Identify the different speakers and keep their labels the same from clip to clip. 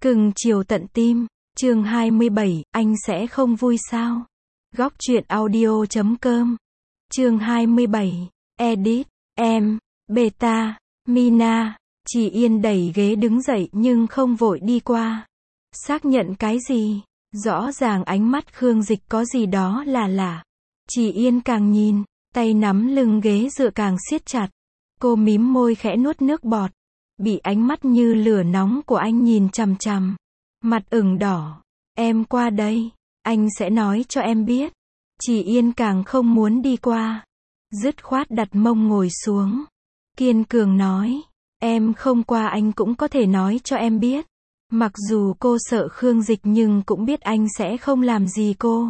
Speaker 1: Cưng chiều tận tim, chương 27, anh sẽ không vui sao? Góc truyện audio.com. Chương 27, edit, em, beta, Mina. Chị Yên đẩy ghế đứng dậy nhưng không vội đi qua. Xác nhận cái gì? Rõ ràng ánh mắt Khương Dịch có gì đó là lạ. Chị Yên càng nhìn, tay nắm lưng ghế dựa càng siết chặt. Cô mím môi khẽ nuốt nước bọt. Bị ánh mắt như lửa nóng của anh nhìn chằm chằm. Mặt ửng đỏ. Em qua đây. Anh sẽ nói cho em biết. Chị Yên càng không muốn đi qua. Dứt khoát đặt mông ngồi xuống. Kiên cường nói. Em không qua anh cũng có thể nói cho em biết. Mặc dù cô sợ Khương Dịch nhưng cũng biết anh sẽ không làm gì cô.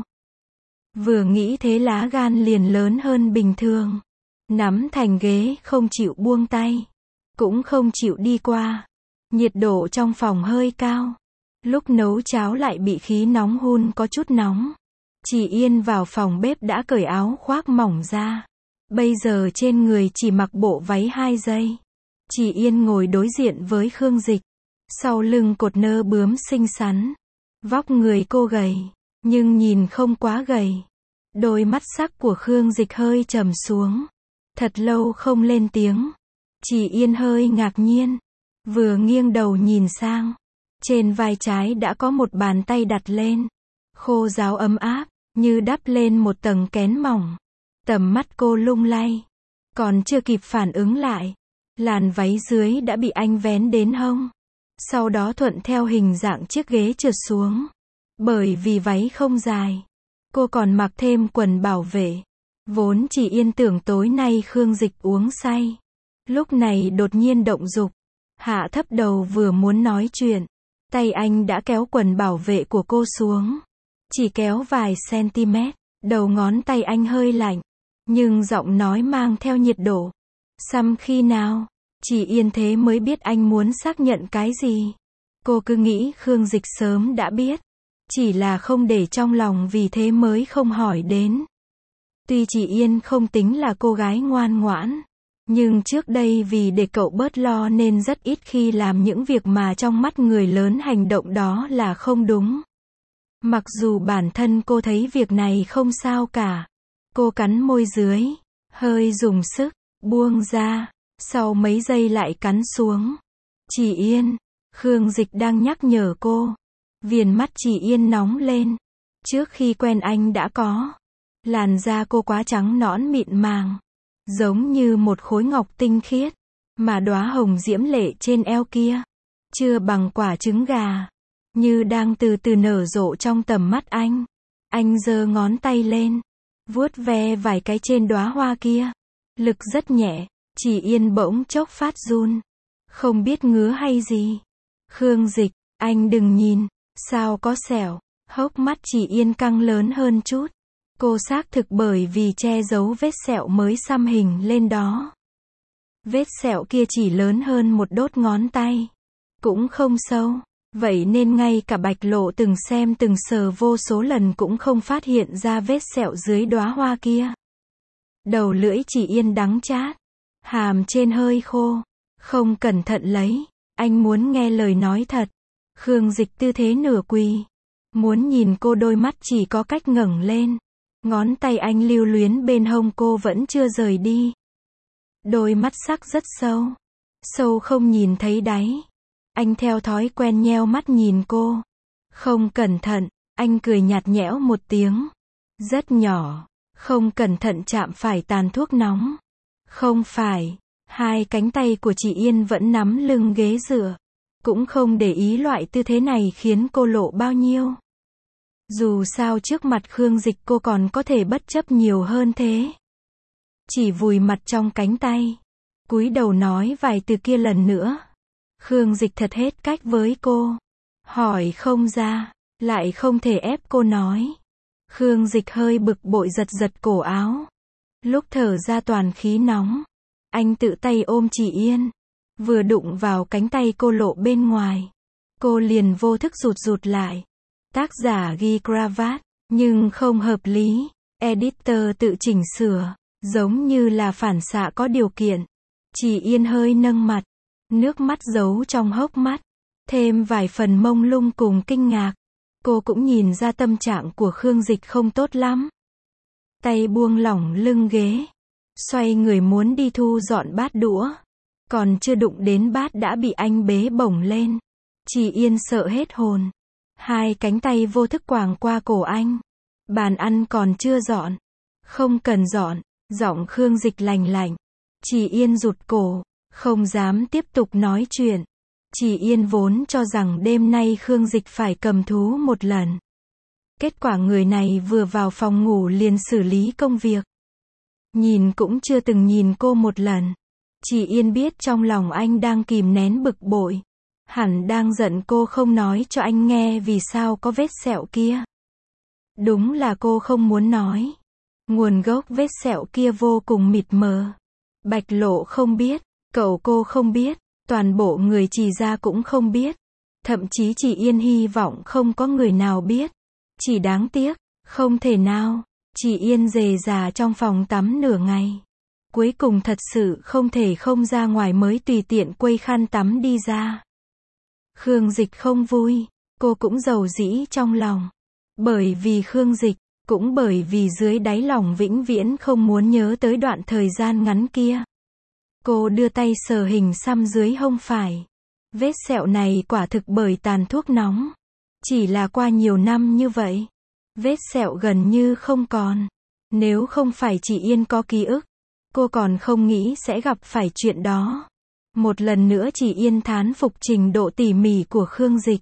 Speaker 1: Vừa nghĩ thế lá gan liền lớn hơn bình thường. Nắm thành ghế không chịu buông tay. Cũng không chịu đi qua. Nhiệt độ trong phòng hơi cao. Lúc nấu cháo lại bị khí nóng hun có chút nóng. Chị Yên vào phòng bếp đã cởi áo khoác mỏng ra. Bây giờ trên người chỉ mặc bộ váy 2 giây. Chị Yên ngồi đối diện với Khương Dịch. Sau lưng cột nơ bướm xinh xắn. Vóc người cô gầy, nhưng nhìn không quá gầy. Đôi mắt sắc của Khương Dịch hơi trầm xuống. Thật lâu không lên tiếng. Chị Yên hơi ngạc nhiên. Vừa nghiêng đầu nhìn sang. Trên vai trái đã có một bàn tay đặt lên. Khô ráo ấm áp, như đắp lên một tầng kén mỏng. Tầm mắt cô lung lay. Còn chưa kịp phản ứng lại. Làn váy dưới đã bị anh vén đến hông. Sau đó thuận theo hình dạng chiếc ghế trượt xuống. Bởi vì váy không dài. Cô còn mặc thêm quần bảo vệ. Vốn chỉ Yên tưởng tối nay Khương Dịch uống say. Lúc này đột nhiên động dục. Hạ thấp đầu vừa muốn nói chuyện. Tay anh đã kéo quần bảo vệ của cô xuống. Chỉ kéo vài cm. Đầu ngón tay anh hơi lạnh. Nhưng giọng nói mang theo nhiệt độ. Xăm khi nào? Chị Yên thế mới biết anh muốn xác nhận cái gì. Cô cứ nghĩ Khương Dịch sớm đã biết. Chỉ là không để trong lòng vì thế mới không hỏi đến. Tuy chị Yên không tính là cô gái ngoan ngoãn. Nhưng trước đây vì để cậu bớt lo nên rất ít khi làm những việc mà trong mắt người lớn hành động đó là không đúng. Mặc dù bản thân cô thấy việc này không sao cả. Cô cắn môi dưới, hơi dùng sức, buông ra, sau mấy giây lại cắn xuống. Chị Yên, Khương Dịch đang nhắc nhở cô. Viền mắt chị Yên nóng lên. Trước khi quen anh đã có. Làn da cô quá trắng nõn mịn màng. Giống như một khối ngọc tinh khiết. Mà đóa hồng diễm lệ trên eo kia. Chưa bằng quả trứng gà. Như đang từ từ nở rộ trong tầm mắt anh. Anh giơ ngón tay lên. Vuốt ve vài cái trên đóa hoa kia. Lực rất nhẹ. Chị Yên bỗng chốc phát run. Không biết ngứa hay gì. Khương Dịch, anh đừng nhìn. Sao có sẹo? Hốc mắt chị Yên căng lớn hơn chút. Cô xác thực bởi vì che giấu vết sẹo mới xăm hình lên đó. Vết sẹo kia chỉ lớn hơn một đốt ngón tay. Cũng không sâu. Vậy nên ngay cả Bạch Lộ từng xem từng sờ vô số lần cũng không phát hiện ra vết sẹo dưới đóa hoa kia. Đầu lưỡi chị Yên đắng chát. Hàm trên hơi khô. Không cẩn thận lấy. Anh muốn nghe lời nói thật. Khương Dịch tư thế nửa quỳ. Muốn nhìn cô đôi mắt chỉ có cách ngẩng lên. Ngón tay anh lưu luyến bên hông cô vẫn chưa rời đi. Đôi mắt sắc rất sâu. Sâu không nhìn thấy đáy. Anh theo thói quen nheo mắt nhìn cô. Không cẩn thận, anh cười nhạt nhẽo một tiếng. Rất nhỏ. Không cẩn thận chạm phải tàn thuốc nóng. Không phải. Hai cánh tay của chị Yên vẫn nắm lưng ghế dựa. Cũng không để ý loại tư thế này khiến cô lộ bao nhiêu. Dù sao trước mặt Khương Dịch cô còn có thể bất chấp nhiều hơn thế. Chỉ vùi mặt trong cánh tay. Cúi đầu nói vài từ kia lần nữa. Khương Dịch thật hết cách với cô. Hỏi không ra. Lại không thể ép cô nói. Khương Dịch hơi bực bội giật giật cổ áo. Lúc thở ra toàn khí nóng. Anh tự tay ôm chị Yên. Vừa đụng vào cánh tay cô lộ bên ngoài. Cô liền vô thức rụt rụt lại. Tác giả ghi cravat, nhưng không hợp lý. Editor tự chỉnh sửa, giống như là phản xạ có điều kiện. Chị Yên hơi nâng mặt, nước mắt giấu trong hốc mắt. thêm vài phần mông lung cùng kinh ngạc. Cô cũng nhìn ra tâm trạng của Khương Dịch không tốt lắm. Tay buông lỏng lưng ghế, xoay người muốn đi thu dọn bát đũa. Còn chưa đụng đến bát đã bị anh bế bổng lên. Chị Yên sợ hết hồn. Hai cánh tay vô thức quàng qua cổ anh. Bàn ăn còn chưa dọn. Không cần dọn, giọng Khương Dịch lành lạnh. Chị Yên rụt cổ, không dám tiếp tục nói chuyện. Chị Yên vốn cho rằng đêm nay Khương Dịch phải cầm thú một lần. Kết quả người này vừa vào phòng ngủ liền xử lý công việc. Nhìn cũng chưa từng nhìn cô một lần. Chị Yên biết trong lòng anh đang kìm nén bực bội. Hẳn đang giận cô không nói cho anh nghe vì sao có vết sẹo kia. Đúng là cô không muốn nói. Nguồn gốc vết sẹo kia vô cùng mịt mờ. Bạch Lộ không biết, cậu cô không biết, toàn bộ người Trì gia cũng không biết. Thậm chí chị Yên hy vọng không có người nào biết. Chỉ đáng tiếc, không thể nào. Chị Yên rề rà trong phòng tắm nửa ngày. Cuối cùng thật sự không thể không ra ngoài mới tùy tiện quây khăn tắm đi ra. Khương Dịch không vui, cô cũng rầu rĩ trong lòng. Bởi vì Khương Dịch, cũng bởi vì dưới đáy lòng vĩnh viễn không muốn nhớ tới đoạn thời gian ngắn kia. Cô đưa tay sờ hình xăm dưới hông phải. Vết sẹo này quả thực bởi tàn thuốc nóng. Chỉ là qua nhiều năm như vậy, vết sẹo gần như không còn. Nếu không phải chị Yên có ký ức, cô còn không nghĩ sẽ gặp phải chuyện đó. Một lần nữa chị Yên thán phục trình độ tỉ mỉ của Khương Dịch.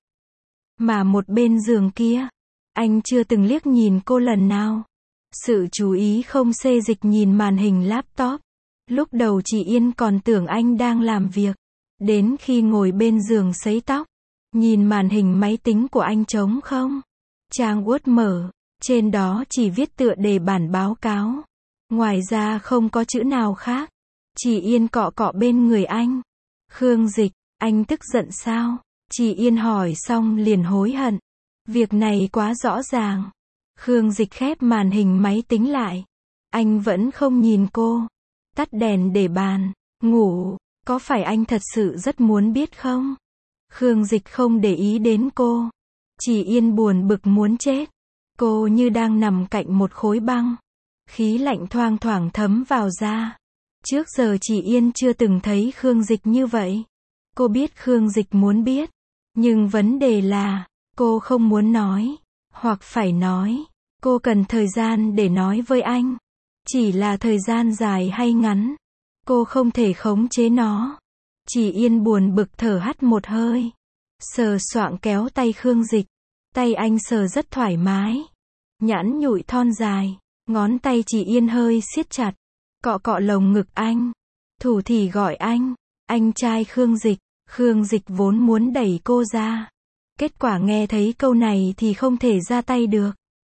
Speaker 1: Mà một bên giường kia, anh chưa từng liếc nhìn cô lần nào. Sự chú ý không xê dịch nhìn màn hình laptop. Lúc đầu chị Yên còn tưởng anh đang làm việc. Đến khi ngồi bên giường sấy tóc, nhìn màn hình máy tính của anh trống không. Trang Word mở, trên đó chỉ viết tựa đề bản báo cáo. Ngoài ra không có chữ nào khác. Chị Yên cọ cọ bên người anh. Khương Dịch, anh tức giận sao? Chị Yên hỏi xong liền hối hận. Việc này quá rõ ràng. Khương Dịch khép màn hình máy tính lại. Anh vẫn không nhìn cô. Tắt đèn để bàn. Ngủ. Có phải anh thật sự rất muốn biết không? Khương Dịch không để ý đến cô. Chị Yên buồn bực muốn chết. Cô như đang nằm cạnh một khối băng. Khí lạnh thoang thoảng thấm vào da. Trước giờ chị Yên chưa từng thấy Khương Dịch như vậy. Cô biết Khương Dịch muốn biết. Nhưng vấn đề là, cô không muốn nói. Hoặc phải nói. Cô cần thời gian để nói với anh. Chỉ là thời gian dài hay ngắn. Cô không thể khống chế nó. Chị Yên buồn bực thở hắt một hơi. Sờ soạng kéo tay Khương Dịch. Tay anh sờ rất thoải mái. Nhẵn nhụi thon dài. Ngón tay chị Yên hơi siết chặt. Cọ cọ lồng ngực anh. Thủ thỉ gọi anh trai Khương Dịch. Khương Dịch vốn muốn đẩy cô ra. Kết quả nghe thấy câu này thì không thể ra tay được.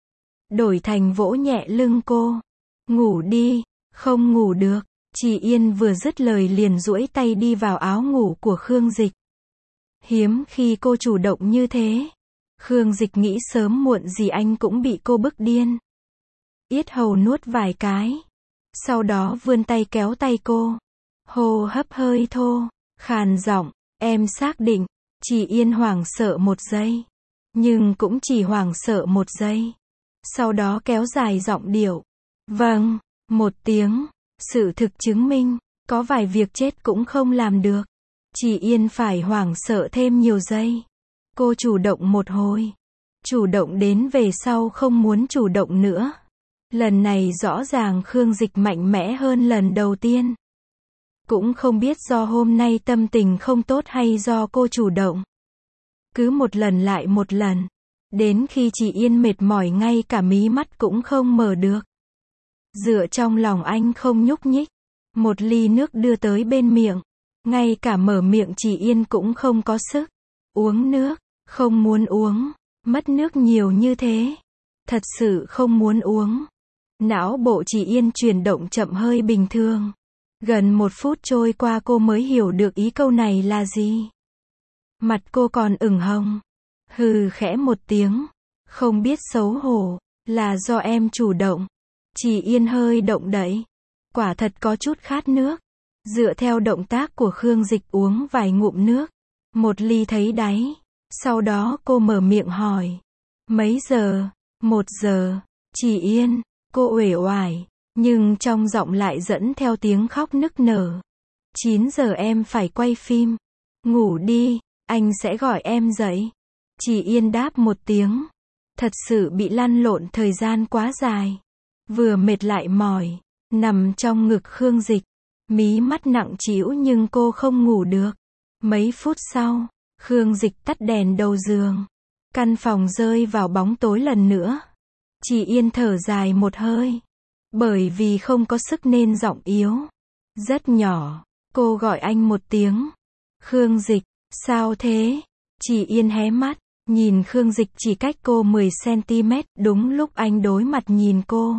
Speaker 1: Đổi thành vỗ nhẹ lưng cô. Ngủ đi, không ngủ được. Chị Yên vừa dứt lời liền duỗi tay đi vào áo ngủ của Khương Dịch. Hiếm khi cô chủ động như thế. Khương Dịch nghĩ sớm muộn gì anh cũng bị cô bức điên. Yết hầu nuốt vài cái. Sau đó vươn tay kéo tay cô. Hô hấp hơi thô, khàn giọng, em xác định. Chị Yên hoảng sợ một giây. Nhưng cũng chỉ hoảng sợ một giây. Sau đó kéo dài giọng điệu. Vâng, một tiếng. Sự thực chứng minh, có vài việc chết cũng không làm được. Chị Yên phải hoảng sợ thêm nhiều giây. Cô chủ động một hồi. Chủ động đến về sau không muốn chủ động nữa. Lần này rõ ràng Khương Dịch mạnh mẽ hơn lần đầu tiên. Cũng không biết do hôm nay tâm tình không tốt hay do cô chủ động. Cứ một lần lại một lần. Đến khi chị Yên mệt mỏi ngay cả mí mắt cũng không mở được. Dựa trong lòng anh không nhúc nhích. Một ly nước đưa tới bên miệng. Ngay cả mở miệng chị Yên cũng không có sức. Uống nước, không muốn uống. Mất nước nhiều như thế. Thật sự không muốn uống. Não bộ chị Yên chuyển động chậm hơi bình thường. Gần 1 phút trôi qua cô mới hiểu được ý câu này là gì. Mặt cô còn ửng hồng. Hừ khẽ một tiếng. Không biết xấu hổ. Là do em chủ động. Chị Yên hơi động đậy. Quả thật có chút khát nước. Dựa theo động tác của Khương Dịch uống vài ngụm nước. một ly thấy đáy. Sau đó cô mở miệng hỏi. Mấy giờ? 1 giờ. Chị Yên, cô uể oải, nhưng trong giọng lại dẫn theo tiếng khóc nức nở. 9 giờ em phải quay phim. Ngủ đi, anh sẽ gọi em dậy. Chị Yên đáp một tiếng. Thật sự bị lăn lộn thời gian quá dài. Vừa mệt lại mỏi, nằm trong ngực Khương Dịch. Mí mắt nặng trĩu nhưng cô không ngủ được. Mấy phút sau, Khương Dịch tắt đèn đầu giường. Căn phòng rơi vào bóng tối lần nữa. Chị Yên thở dài một hơi. Bởi vì không có sức nên giọng yếu. Rất nhỏ, cô gọi anh một tiếng. Khương Dịch, sao thế? Chị Yên hé mắt, nhìn Khương Dịch chỉ cách cô 10 cm, đúng lúc anh đối mặt nhìn cô.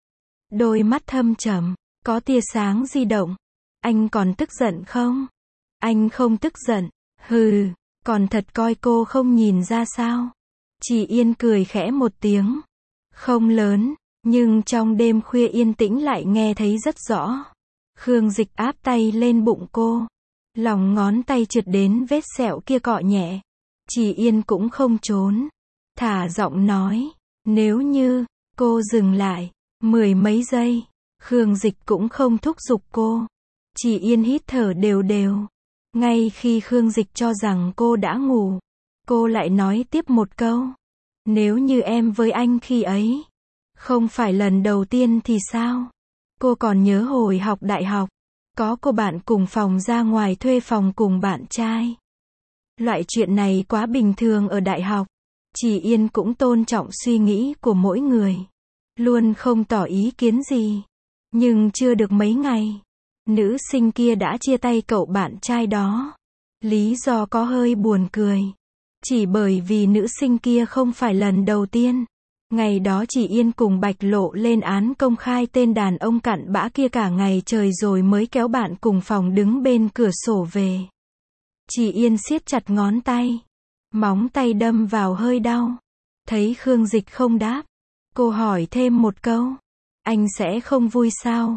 Speaker 1: Đôi mắt thâm trầm, có tia sáng di động. Anh còn tức giận không? Anh không tức giận. Hừ, còn thật coi cô không nhìn ra sao? Chị Yên cười khẽ một tiếng. Không lớn, nhưng trong đêm khuya yên tĩnh lại nghe thấy rất rõ. Khương Dịch áp tay lên bụng cô. Lòng ngón tay trượt đến vết sẹo kia cọ nhẹ. Chị Yên cũng không trốn. Thả giọng nói. Nếu như, cô dừng lại, 10 mấy giây. Khương Dịch cũng không thúc giục cô. Chị Yên hít thở đều đều. Ngay khi Khương Dịch cho rằng cô đã ngủ, cô lại nói tiếp một câu. Nếu như em với anh khi ấy không phải lần đầu tiên thì sao? Cô còn nhớ hồi học đại học, có cô bạn cùng phòng ra ngoài thuê phòng cùng bạn trai. Loại chuyện này quá bình thường ở đại học. Chị Yên cũng tôn trọng suy nghĩ của mỗi người, luôn không tỏ ý kiến gì. Nhưng chưa được mấy ngày, nữ sinh kia đã chia tay cậu bạn trai đó. Lý do có hơi buồn cười. Chỉ bởi vì nữ sinh kia không phải lần đầu tiên. Ngày đó chị Yên cùng Bạch Lộ lên án công khai tên đàn ông cặn bã kia cả ngày trời rồi mới kéo bạn cùng phòng đứng bên cửa sổ về. Chị Yên siết chặt ngón tay. Móng tay đâm vào hơi đau. Thấy Khương Dịch không đáp, cô hỏi thêm một câu. Anh sẽ không vui sao?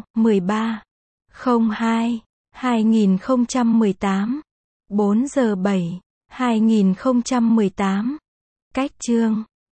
Speaker 1: 13/02/2018 4 giờ 7 2018. Cách chương